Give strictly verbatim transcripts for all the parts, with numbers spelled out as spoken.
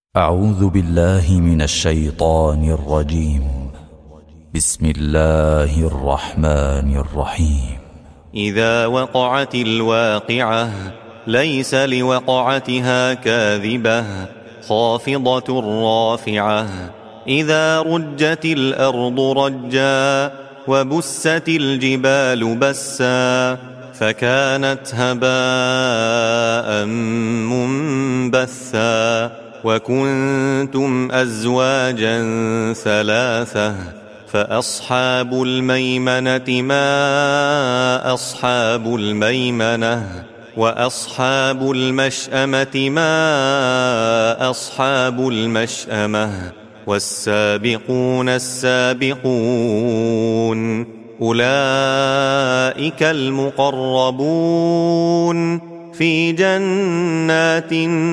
أعوذ بالله من الشيطان الرجيم. بسم الله الرحمن الرحيم. إذا وقعت الواقعة ليس لوقعتها كاذبة خافضة رافعة. إذا رجت الأرض رجا وبست الجبال بسا فكانت هباء منبثا وكنتم أزواجا ثلاثة فأصحاب الميمنة ما أصحاب الميمنة وأصحاب المشأمة ما أصحاب المشأمة والسابقون السابقون أولئك المقربون في جنات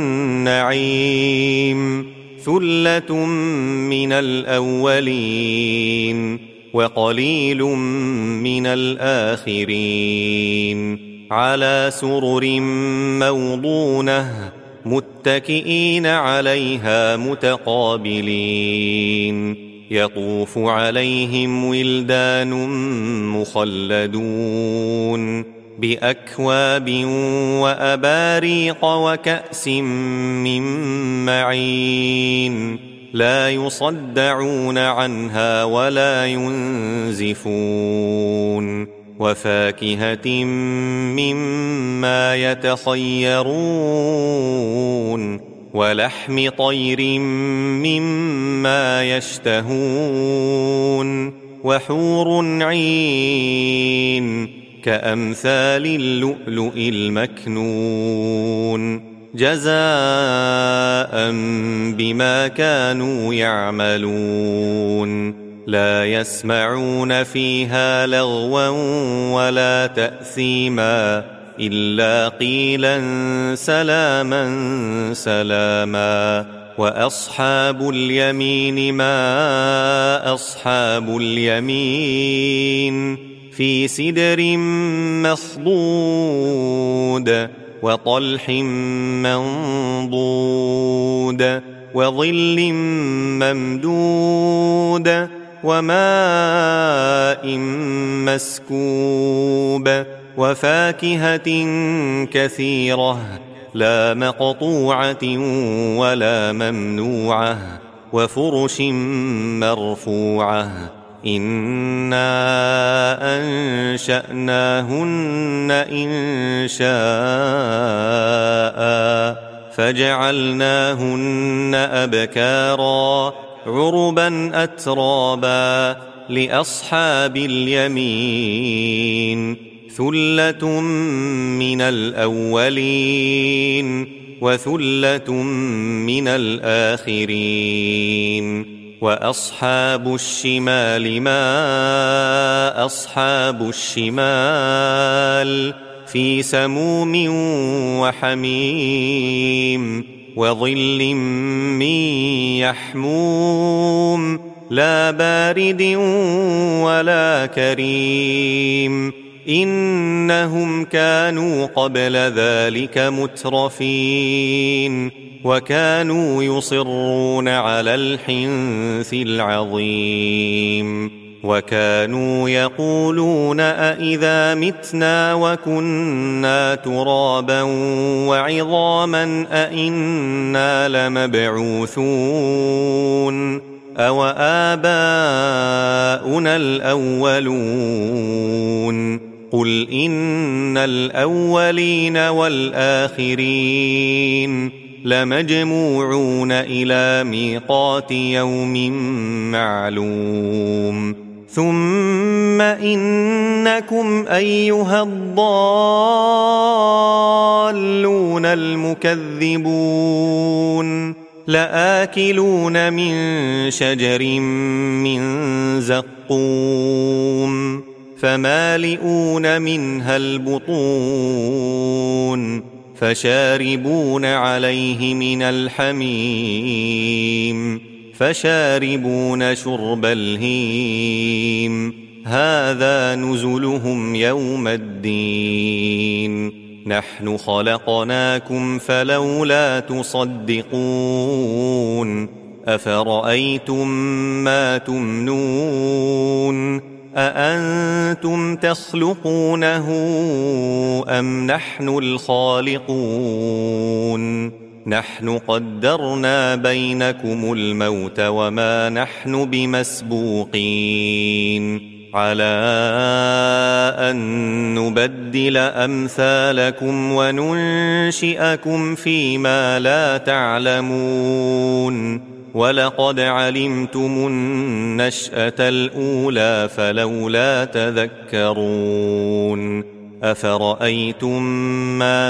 النعيم ثلة من الأولين وقليل من الآخرين على سرر موضونة متكئين عليها متقابلين يطوف عليهم ولدان مخلدون بأكواب وأباريق وكأس من معين لا يصدعون عنها ولا ينزفون وفاكهة مما يتخيرون ولحم طير مما يشتهون وحور عين كأمثال اللؤلؤ المكنون جزاء بما كانوا يعملون لا يسمعون فيها لغوا ولا تأثيما إلا قيلا سلاما سلاما وأصحاب اليمين ما أصحاب اليمين في سدر مخضود وطلح منضود وظل ممدود وماء مسكوب وفاكهة كثيرة لا مقطوعة ولا ممنوعة وفرش مرفوعة إنا أنشأناهن إنشاء فجعلناهن أبكارا عربا أترابا لأصحاب اليمين ثلة من الأولين وثلة من الآخرين وأصحاب الشمال ما أصحاب الشمال في سموم وحميم وظل من يحموم لا بارد ولا كريم إنهم كانوا قبل ذلك مترفين وكانوا يصرون على الحنث العظيم وكانوا يقولون أإذا متنا وكنا ترابا وعظاما أإنا لمبعوثون أو آباؤنا الأولون قل إن الأولين والآخرين لمجموعون إلى ميقات يوم معلوم ثم إنكم أيها الضالون المكذبون لآكلون من شجر من زقوم فمالئون منها البطون فشاربون عليه من الحميم فشاربون شرب الهيم هذا نزلهم يوم الدين نحن خلقناكم فلولا تصدقون أفرأيتم ما تمنون أأنتم تخلقونه أم نحن الخالقون نحن قدرنا بينكم الموت وما نحن بمسبوقين على أن نبدل أمثالكم وننشئكم فيما لا تعلمون ولقد علمتم النشأة الأولى فلولا تذكرون أفرأيتم ما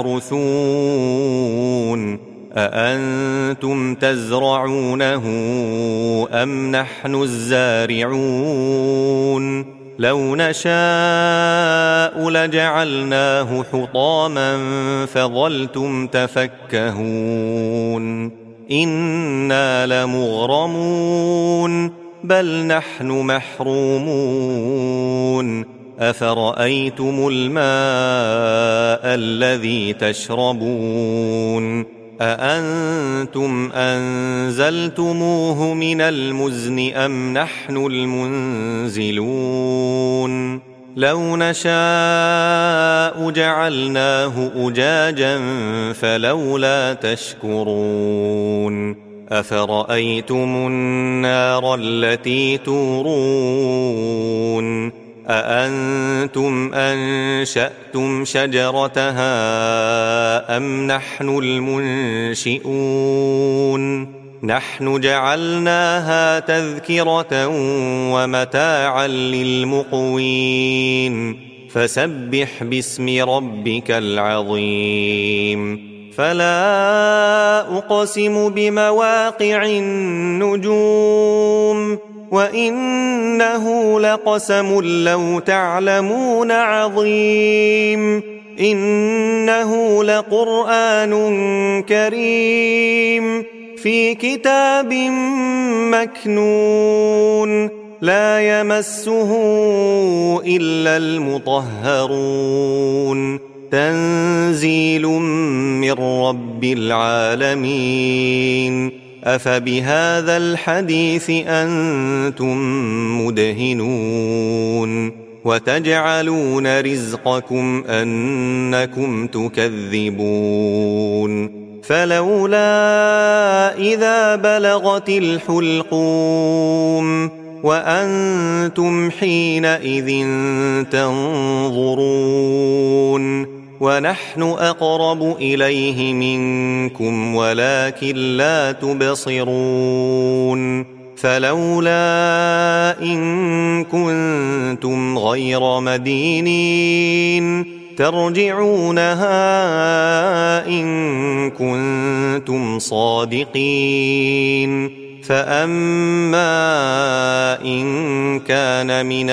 تحرثون أأنتم تزرعونه أم نحن الزارعون لو نشاء لجعلناه حطاما فظلتم تفكهون إنا لمغرمون بل نحن محرومون أفرأيتم الماء الذي تشربون أأنتم أنزلتموه من المزن أم نحن المنزلون لو نشاء جعلناه أجاجا فلولا تشكرون أفرأيتم النار التي تورون أأنتم أنشأتم شجرتها أم نحن المنشئون نحن جعلناها تذكرة ومتاعا للمقوين فسبح باسم ربك العظيم فلا أقسم بمواقع النجوم وإنه لقسم لو تعلمون عظيم إنه لقرآن كريم في كتاب مكنون لا يمسه إلا المطهرون تنزيل من رب العالمين أفبهذا الحديث أنتم مدهنون وتجعلون رزقكم أنكم تكذبون فلولا إذا بلغت الحلقوم وأنتم حينئذ تنظرون ونحن أقرب إليه منكم ولكن لا تبصرون فلولا إن كنتم غير مدينين ترجعونها إن كنتم صادقين فأما إن كان من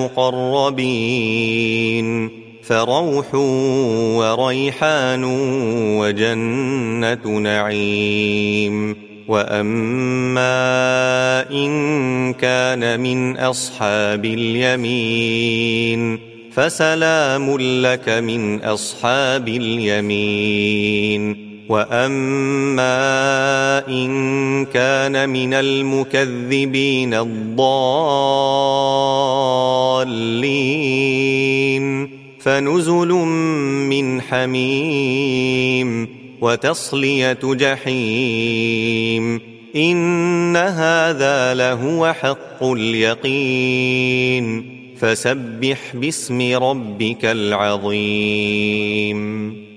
المقربين فروح وريحان وجنة نعيم وأما إن كان من أصحاب اليمين فسلام لك من أصحاب اليمين وأما إن كان من المكذبين الضالين فنزل من حميم وتصلية جحيم إن هذا لهو حق اليقين فسبح باسم ربك العظيم